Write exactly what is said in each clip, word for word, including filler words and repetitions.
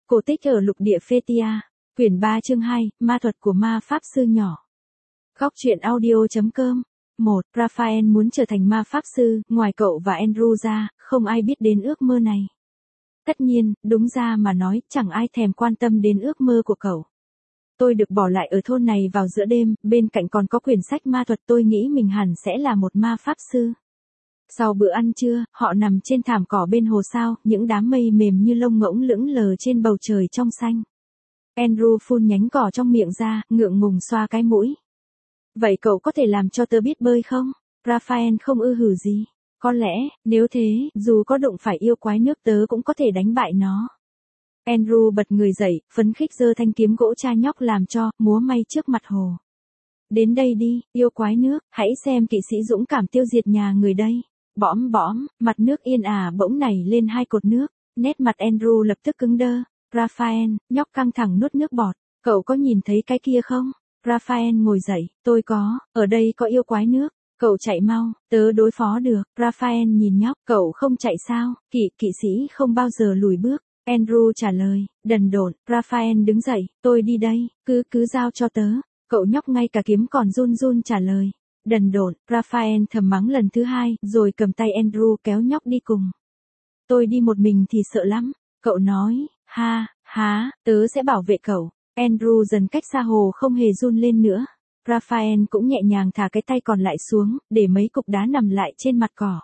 Cổ tích ở lục địa Phethia, quyển ba chương hai, ma thuật của ma pháp sư nhỏ. Góc truyện audio chấm com. một. Raphael muốn trở thành ma pháp sư, ngoài cậu và Andrew ra, không ai biết đến ước mơ này. Tất nhiên, đúng ra mà nói, chẳng ai thèm quan tâm đến ước mơ của cậu. Tôi được bỏ lại ở thôn này vào giữa đêm, bên cạnh còn có quyển sách ma thuật, tôi nghĩ mình hẳn sẽ là một ma pháp sư. Sau bữa ăn trưa, họ nằm trên thảm cỏ bên hồ sao, những đám mây mềm như lông ngỗng lững lờ trên bầu trời trong xanh. Andrew phun nhánh cỏ trong miệng ra, ngượng ngùng xoa cái mũi. Vậy cậu có thể làm cho tớ biết bơi không? Raphael không ư hử gì. Có lẽ, nếu thế, dù có đụng phải yêu quái nước tớ cũng có thể đánh bại nó. Andrew bật người dậy, phấn khích giơ thanh kiếm gỗ cha nhóc làm cho, múa may trước mặt hồ. Đến đây đi, yêu quái nước, hãy xem kỵ sĩ dũng cảm tiêu diệt nhà người đây. Bõm bõm, mặt nước yên ả bỗng nảy lên hai cột nước, nét mặt Andrew lập tức cứng đơ. Raphael, nhóc căng thẳng nuốt nước bọt, cậu có nhìn thấy cái kia không? Raphael ngồi dậy, tôi có, ở đây có yêu quái nước, cậu chạy mau, tớ đối phó được. Raphael nhìn nhóc, cậu không chạy sao? Kỵ kỵ sĩ không bao giờ lùi bước. Andrew trả lời, đần độn. Raphael đứng dậy, tôi đi đây, cứ cứ giao cho tớ. Cậu nhóc ngay cả kiếm còn run run trả lời. Đần độn. Raphael thầm mắng lần thứ hai, rồi cầm tay Andrew kéo nhóc đi cùng. Tôi đi một mình thì sợ lắm. Cậu nói, ha, há, tớ sẽ bảo vệ cậu. Andrew dần cách xa hồ không hề run lên nữa. Raphael cũng nhẹ nhàng thả cái tay còn lại xuống, để mấy cục đá nằm lại trên mặt cỏ.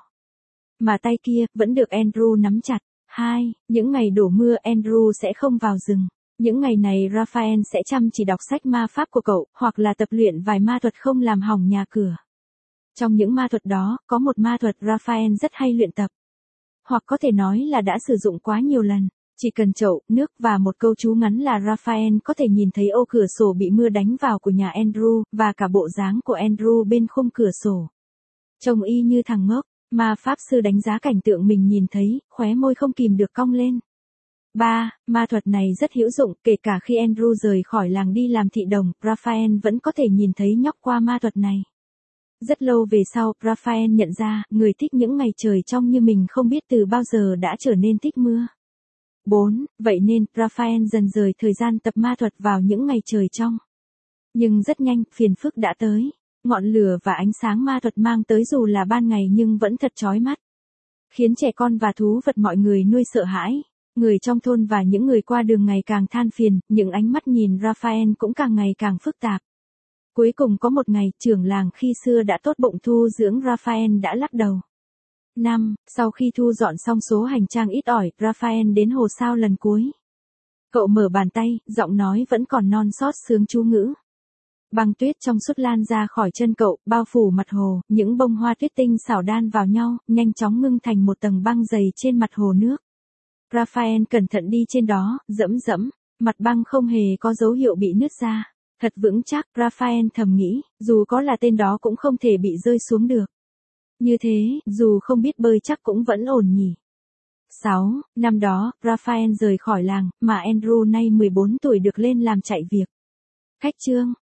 Mà tay kia, vẫn được Andrew nắm chặt. Hai, những ngày đổ mưa Andrew sẽ không vào rừng. Những ngày này Raphael sẽ chăm chỉ đọc sách ma pháp của cậu, hoặc là tập luyện vài ma thuật không làm hỏng nhà cửa. Trong những ma thuật đó, có một ma thuật Raphael rất hay luyện tập. Hoặc có thể nói là đã sử dụng quá nhiều lần. Chỉ cần chậu, nước và một câu chú ngắn là Raphael có thể nhìn thấy ô cửa sổ bị mưa đánh vào của nhà Andrew, và cả bộ dáng của Andrew bên khung cửa sổ. Trông y như thằng ngốc, ma pháp sư đánh giá cảnh tượng mình nhìn thấy, khóe môi không kìm được cong lên. ba. Ma thuật này rất hữu dụng, kể cả khi Andrew rời khỏi làng đi làm thị đồng, Raphael vẫn có thể nhìn thấy nhóc qua ma thuật này. Rất lâu về sau, Raphael nhận ra, người thích những ngày trời trong như mình không biết từ bao giờ đã trở nên thích mưa. bốn. Vậy nên, Raphael dần rời thời gian tập ma thuật vào những ngày trời trong. Nhưng rất nhanh, phiền phức đã tới. Ngọn lửa và ánh sáng ma thuật mang tới dù là ban ngày nhưng vẫn thật chói mắt. Khiến trẻ con và thú vật mọi người nuôi sợ hãi. Người trong thôn và những người qua đường ngày càng than phiền, những ánh mắt nhìn Raphael cũng càng ngày càng phức tạp. Cuối cùng có một ngày, trưởng làng khi xưa đã tốt bụng thu dưỡng Raphael đã lắc đầu. năm. Sau khi thu dọn xong số hành trang ít ỏi, Raphael đến hồ sao lần cuối. Cậu mở bàn tay, giọng nói vẫn còn non sót sướng chú ngữ. Băng tuyết trong suốt lan ra khỏi chân cậu, bao phủ mặt hồ, những bông hoa tuyết tinh xảo đan vào nhau, nhanh chóng ngưng thành một tầng băng dày trên mặt hồ nước. Raphael cẩn thận đi trên đó, dẫm dẫm, mặt băng không hề có dấu hiệu bị nứt ra. Thật vững chắc, Raphael thầm nghĩ, dù có là tên đó cũng không thể bị rơi xuống được. Như thế, dù không biết bơi chắc cũng vẫn ổn nhỉ. sáu. Năm đó, Raphael rời khỏi làng, mà Andrew nay mười bốn tuổi được lên làm chạy việc. Khách chương.